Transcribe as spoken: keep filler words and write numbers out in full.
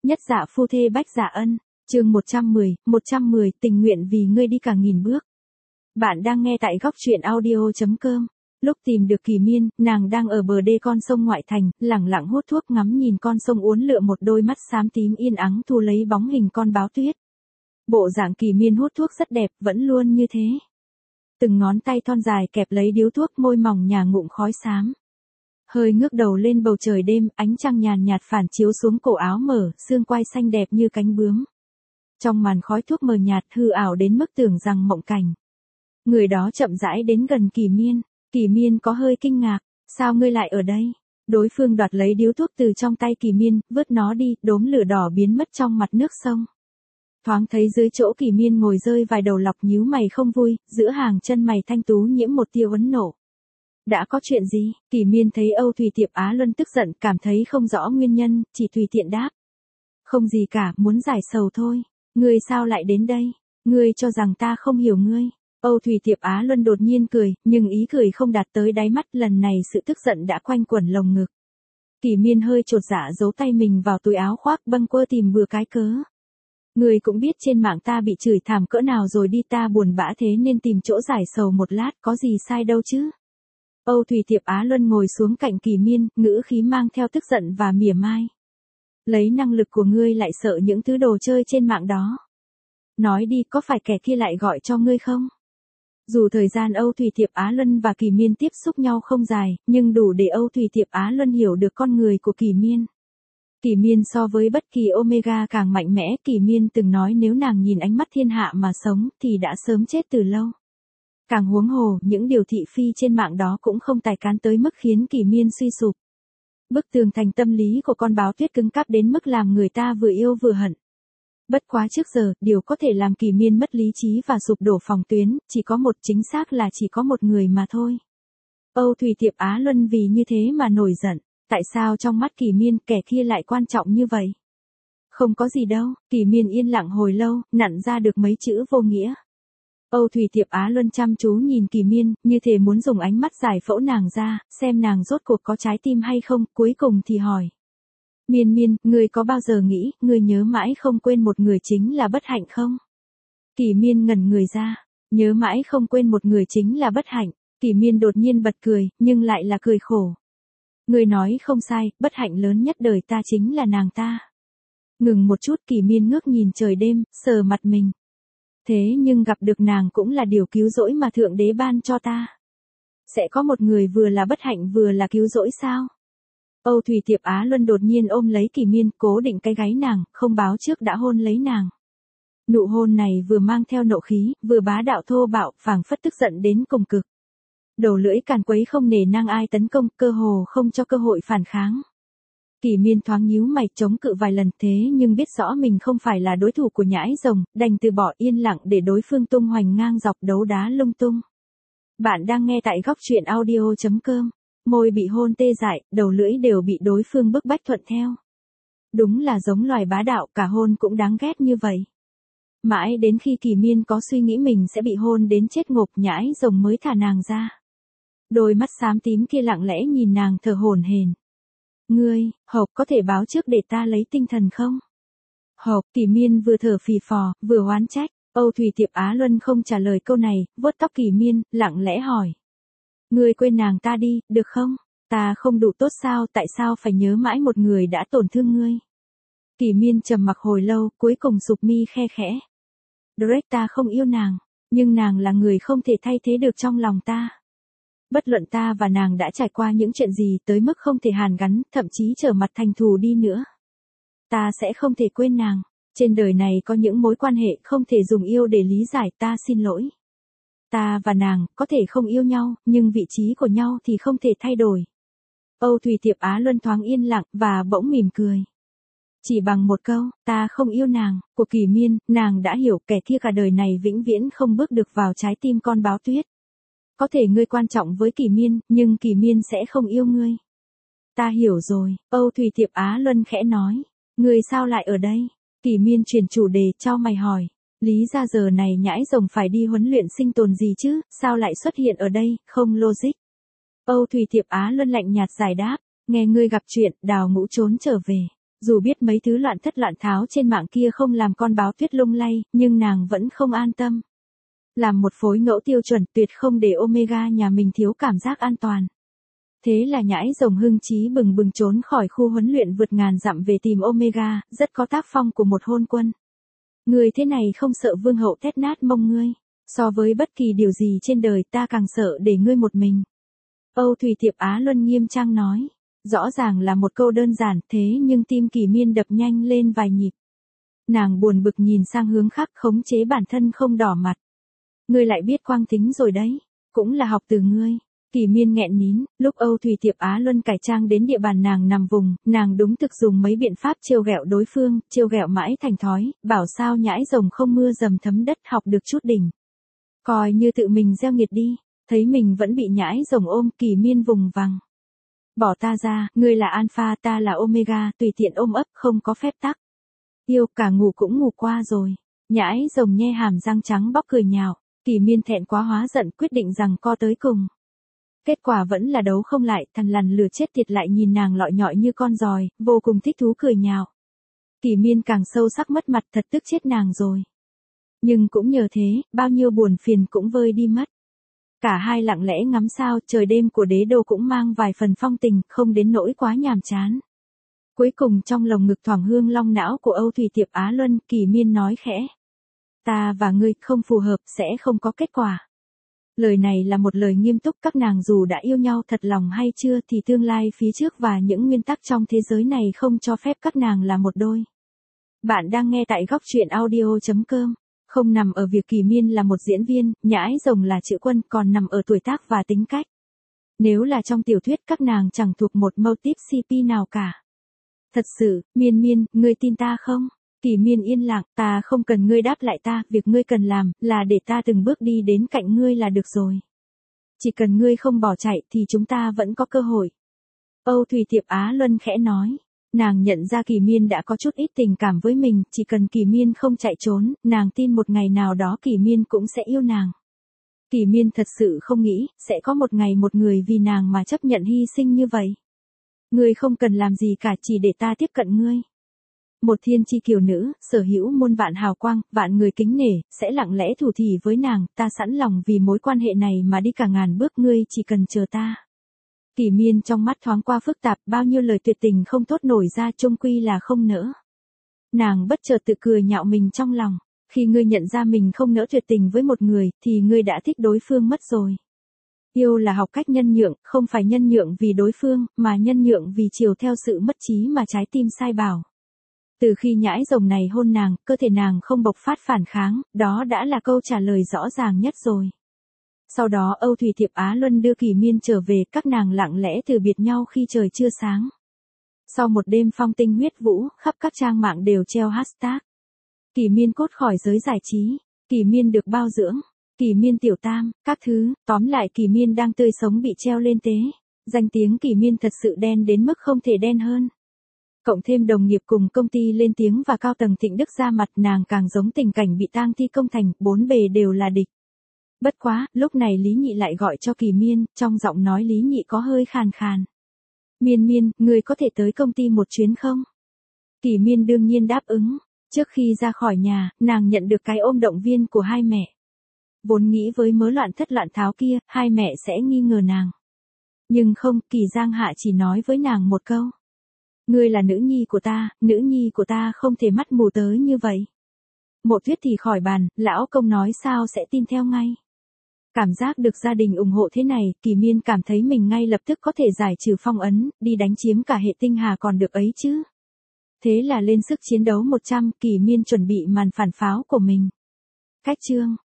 Nhất dạ phu thê bách dạ ân, chương một trăm mười, một trăm mười, tình nguyện vì ngươi đi cả nghìn bước. Bạn đang nghe tại góc truyện audio chấm com. Lúc tìm được Kỳ Miên, nàng đang ở bờ đê con sông ngoại thành, lẳng lặng hút thuốc ngắm nhìn con sông uốn lượn, một đôi mắt xám tím yên ắng thu lấy bóng hình con báo tuyết. Bộ dạng Kỳ Miên hút thuốc rất đẹp, vẫn luôn như thế. Từng ngón tay thon dài kẹp lấy điếu thuốc, môi mỏng nhả ngụm khói xám. Hơi ngước đầu lên bầu trời đêm, ánh trăng nhàn nhạt phản chiếu xuống cổ áo mở, xương quai xanh đẹp như cánh bướm. Trong màn khói thuốc mờ nhạt hư ảo đến mức tưởng rằng mộng cảnh. Người đó chậm rãi đến gần Kỳ Miên, Kỳ Miên có hơi kinh ngạc, sao ngươi lại ở đây? Đối phương đoạt lấy điếu thuốc từ trong tay Kỳ Miên, vứt nó đi, đốm lửa đỏ biến mất trong mặt nước sông. Thoáng thấy dưới chỗ Kỳ Miên ngồi rơi vài đầu lọc, nhíu mày không vui, giữa hàng chân mày thanh tú nhiễm một tia uốn nộ. Đã có chuyện gì? Kỳ Miên thấy Âu Thủy Tiệp Á Luân tức giận, cảm thấy không rõ nguyên nhân, chỉ tùy tiện đáp. Không gì cả, muốn giải sầu thôi. Ngươi sao lại đến đây? Ngươi cho rằng ta không hiểu ngươi. Âu Thủy Tiệp Á Luân đột nhiên cười, nhưng ý cười không đạt tới đáy mắt, lần này sự tức giận đã quanh quẩn lồng ngực. Kỳ Miên hơi chột dạ giấu tay mình vào túi áo khoác, bâng quơ tìm bừa cái cớ. Ngươi cũng biết trên mạng ta bị chửi thảm cỡ nào rồi đi, ta buồn bã thế nên tìm chỗ giải sầu một lát, có gì sai đâu chứ. Âu Thủy Tiệp Á Luân ngồi xuống cạnh Kỳ Miên, ngữ khí mang theo tức giận và mỉa mai. Lấy năng lực của ngươi lại sợ những thứ đồ chơi trên mạng đó. Nói đi, có phải kẻ kia lại gọi cho ngươi không? Dù thời gian Âu Thủy Tiệp Á Luân và Kỳ Miên tiếp xúc nhau không dài, nhưng đủ để Âu Thủy Tiệp Á Luân hiểu được con người của Kỳ Miên. Kỳ Miên so với bất kỳ Omega càng mạnh mẽ, Kỳ Miên từng nói nếu nàng nhìn ánh mắt thiên hạ mà sống thì đã sớm chết từ lâu. Càng huống hồ, những điều thị phi trên mạng đó cũng không tài cán tới mức khiến Kỳ Miên suy sụp. Bức tường thành tâm lý của con báo tuyết cứng cáp đến mức làm người ta vừa yêu vừa hận. Bất quá trước giờ, điều có thể làm Kỳ Miên mất lý trí và sụp đổ phòng tuyến, chỉ có một, chính xác là chỉ có một người mà thôi. Âu Thủy Tiệp Á Luân vì như thế mà nổi giận. Tại sao trong mắt Kỳ Miên kẻ kia lại quan trọng như vậy? Không có gì đâu. Kỳ Miên yên lặng hồi lâu, nặn ra được mấy chữ vô nghĩa. Âu Thủy Tiệp Á Luân chăm chú nhìn Kỳ Miên, như thể muốn dùng ánh mắt giải phẫu nàng ra, xem nàng rốt cuộc có trái tim hay không, cuối cùng thì hỏi. Miên Miên, ngươi có bao giờ nghĩ, ngươi nhớ mãi không quên một người chính là bất hạnh không? Kỳ Miên ngẩn người ra, nhớ mãi không quên một người chính là bất hạnh. Kỳ Miên đột nhiên bật cười, nhưng lại là cười khổ. Ngươi nói không sai, bất hạnh lớn nhất đời ta chính là nàng ta. Ngừng một chút, Kỳ Miên ngước nhìn trời đêm, sờ mặt mình. Thế nhưng gặp được nàng cũng là điều cứu rỗi mà Thượng Đế ban cho ta. Sẽ có một người vừa là bất hạnh vừa là cứu rỗi sao? Âu Thủy Tiệp Á Luân đột nhiên ôm lấy Kỳ Miên, cố định cái gáy nàng, không báo trước đã hôn lấy nàng. Nụ hôn này vừa mang theo nộ khí, vừa bá đạo thô bạo, phảng phất tức giận đến cùng cực. Đầu lưỡi càn quấy không nề nang ai tấn công, cơ hồ không cho cơ hội phản kháng. Kỳ Miên thoáng nhíu mày chống cự vài lần, thế nhưng biết rõ mình không phải là đối thủ của nhãi rồng, đành từ bỏ, yên lặng để đối phương tung hoành ngang dọc đấu đá lung tung. Bạn đang nghe tại góc truyện audio chấm com. Môi bị hôn tê dại, đầu lưỡi đều bị đối phương bức bách thuận theo. Đúng là giống loài bá đạo, cả hôn cũng đáng ghét như vậy. Mãi đến khi Kỳ Miên có suy nghĩ mình sẽ bị hôn đến chết ngộp, nhãi rồng mới thả nàng ra. Đôi mắt xám tím kia lặng lẽ nhìn nàng thở hổn hển. Ngươi, Hộc, có thể báo trước để ta lấy tinh thần không? Hộc, Kỳ Miên vừa thở phì phò, vừa oán trách. Âu Thủy Tiệp Á Luân không trả lời câu này, vuốt tóc Kỳ Miên, lặng lẽ hỏi. Ngươi quên nàng ta đi, được không? Ta không đủ tốt sao, tại sao phải nhớ mãi một người đã tổn thương ngươi? Kỳ Miên trầm mặc hồi lâu, cuối cùng sụp mi khe khẽ. Drake, ta không yêu nàng, nhưng nàng là người không thể thay thế được trong lòng ta. Bất luận ta và nàng đã trải qua những chuyện gì tới mức không thể hàn gắn, thậm chí trở mặt thành thù đi nữa. Ta sẽ không thể quên nàng. Trên đời này có những mối quan hệ không thể dùng yêu để lý giải, ta xin lỗi. Ta và nàng có thể không yêu nhau, nhưng vị trí của nhau thì không thể thay đổi. Âu Thủy Tiệp Á Luân thoáng yên lặng và bỗng mỉm cười. Chỉ bằng một câu, ta không yêu nàng, của Kỳ Miên, nàng đã hiểu kẻ kia cả đời này vĩnh viễn không bước được vào trái tim con báo tuyết. Có thể ngươi quan trọng với Kỳ Miên, nhưng Kỳ Miên sẽ không yêu ngươi. Ta hiểu rồi, Âu Thủy Tiệp Á Luân khẽ nói. Ngươi sao lại ở đây? Kỳ Miên chuyển chủ đề, chau mày hỏi. Lý ra giờ này nhãi rồng phải đi huấn luyện sinh tồn gì chứ, sao lại xuất hiện ở đây, không logic. Âu Thủy Tiệp Á Luân lạnh nhạt giải đáp. Nghe ngươi gặp chuyện, đào ngũ trốn trở về. Dù biết mấy thứ loạn thất loạn tháo trên mạng kia không làm con báo tuyết lung lay, nhưng nàng vẫn không an tâm. Làm một phối ngẫu tiêu chuẩn tuyệt không để Omega nhà mình thiếu cảm giác an toàn. Thế là nhãi rồng hưng chí bừng bừng trốn khỏi khu huấn luyện vượt ngàn dặm về tìm Omega, rất có tác phong của một hôn quân. Người thế này không sợ vương hậu tét nát mông ngươi. So với bất kỳ điều gì trên đời ta càng sợ để ngươi một mình. Âu Thủy Tiệp Á Luân nghiêm trang nói. Rõ ràng là một câu đơn giản thế nhưng tim Kỳ Miên đập nhanh lên vài nhịp. Nàng buồn bực nhìn sang hướng khác khống chế bản thân không đỏ mặt. Ngươi lại biết quang tính rồi đấy. Cũng là học từ ngươi. Kỳ Miên nghẹn nín, lúc Âu Thủy Tiệp Á Luân cải trang đến địa bàn nàng nằm vùng, nàng đúng thực dùng mấy biện pháp trêu ghẹo đối phương, trêu ghẹo mãi thành thói, bảo sao nhãi rồng không mưa dầm thấm đất học được chút đỉnh. Coi như tự mình gieo nghiệt đi, thấy mình vẫn bị nhãi rồng ôm, Kỳ Miên vùng vằng. Bỏ ta ra, ngươi là alpha, ta là omega, tùy tiện ôm ấp, không có phép tắc. Yêu, cả ngủ cũng ngủ qua rồi. Nhãi rồng nhe hàm răng trắng bóc cười nhạo, Kỳ Miên thẹn quá hóa giận quyết định rằng co tới cùng. Kết quả vẫn là đấu không lại, thằn lằn lừa chết tiệt lại nhìn nàng lọi nhọi như con giòi, vô cùng thích thú cười nhạo. Kỳ Miên càng sâu sắc mất mặt, thật tức chết nàng rồi. Nhưng cũng nhờ thế, bao nhiêu buồn phiền cũng vơi đi mất. Cả hai lặng lẽ ngắm sao, trời đêm của đế đô cũng mang vài phần phong tình, không đến nỗi quá nhàm chán. Cuối cùng trong lồng ngực thoảng hương long não của Âu Thủy Tiệp Á Luân, Kỳ Miên nói khẽ. Ta và ngươi không phù hợp, sẽ không có kết quả. Lời này là một lời nghiêm túc, các nàng dù đã yêu nhau thật lòng hay chưa thì tương lai phía trước và những nguyên tắc trong thế giới này không cho phép các nàng là một đôi. Bạn đang nghe tại góc truyện audio chấm com. Không nằm ở việc Kỳ Miên là một diễn viên, nhãi rồng là chữ quân, còn nằm ở tuổi tác và tính cách. Nếu là trong tiểu thuyết các nàng chẳng thuộc một mâu típ xê pê nào cả. Thật sự, Miên Miên, ngươi tin ta không? Kỳ Miên yên lặng, ta không cần ngươi đáp lại ta, việc ngươi cần làm, là để ta từng bước đi đến cạnh ngươi là được rồi. Chỉ cần ngươi không bỏ chạy thì chúng ta vẫn có cơ hội. Âu Thủy Tiệp Á Luân khẽ nói. Nàng nhận ra Kỳ Miên đã có chút ít tình cảm với mình, chỉ cần Kỳ Miên không chạy trốn, nàng tin một ngày nào đó Kỳ Miên cũng sẽ yêu nàng. Kỳ Miên thật sự không nghĩ, sẽ có một ngày một người vì nàng mà chấp nhận hy sinh như vậy. Ngươi không cần làm gì cả, chỉ để ta tiếp cận ngươi. Một thiên chi kiều nữ, sở hữu muôn vạn hào quang, vạn người kính nể, sẽ lặng lẽ thủ thỉ với nàng, ta sẵn lòng vì mối quan hệ này mà đi cả ngàn bước, ngươi chỉ cần chờ ta. Kỳ Miên trong mắt thoáng qua phức tạp, bao nhiêu lời tuyệt tình không thốt nổi ra chung quy là không nỡ. Nàng bất chợt tự cười nhạo mình trong lòng, khi ngươi nhận ra mình không nỡ tuyệt tình với một người, thì ngươi đã thích đối phương mất rồi. Yêu là học cách nhân nhượng, không phải nhân nhượng vì đối phương, mà nhân nhượng vì chiều theo sự mất trí mà trái tim sai bảo. Từ khi nhãi rồng này hôn nàng, cơ thể nàng không bộc phát phản kháng, đó đã là câu trả lời rõ ràng nhất rồi. Sau đó Âu Thủy Tiệp Á Luân đưa Kỳ Miên trở về, các nàng lặng lẽ từ biệt nhau khi trời chưa sáng. Sau một đêm phong tinh huyết vũ, khắp các trang mạng đều treo hashtag. Kỳ Miên cốt khỏi giới giải trí, Kỳ Miên được bao dưỡng, Kỳ Miên tiểu tam, các thứ, tóm lại Kỳ Miên đang tươi sống bị treo lên tế. Danh tiếng Kỳ Miên thật sự đen đến mức không thể đen hơn. Cộng thêm đồng nghiệp cùng công ty lên tiếng và cao tầng Thịnh Đức ra mặt, nàng càng giống tình cảnh bị tang thi công thành, bốn bề đều là địch. Bất quá, lúc này Lý Nhị lại gọi cho Kỳ Miên, trong giọng nói Lý Nhị có hơi khàn khàn. Miên Miên, ngươi có thể tới công ty một chuyến không? Kỳ Miên đương nhiên đáp ứng. Trước khi ra khỏi nhà, nàng nhận được cái ôm động viên của hai mẹ. Vốn nghĩ với mớ loạn thất loạn tháo kia, hai mẹ sẽ nghi ngờ nàng. Nhưng không, Kỳ Giang Hạ chỉ nói với nàng một câu. Ngươi là nữ nhi của ta, nữ nhi của ta không thể mắt mù tới như vậy. Mộ Tuyết thì khỏi bàn, lão công nói sao sẽ tin theo ngay. Cảm giác được gia đình ủng hộ thế này, Kỳ Miên cảm thấy mình ngay lập tức có thể giải trừ phong ấn, đi đánh chiếm cả hệ tinh hà còn được ấy chứ. Thế là lên sức chiến đấu một trăm, Kỳ Miên chuẩn bị màn phản pháo của mình. Cách chương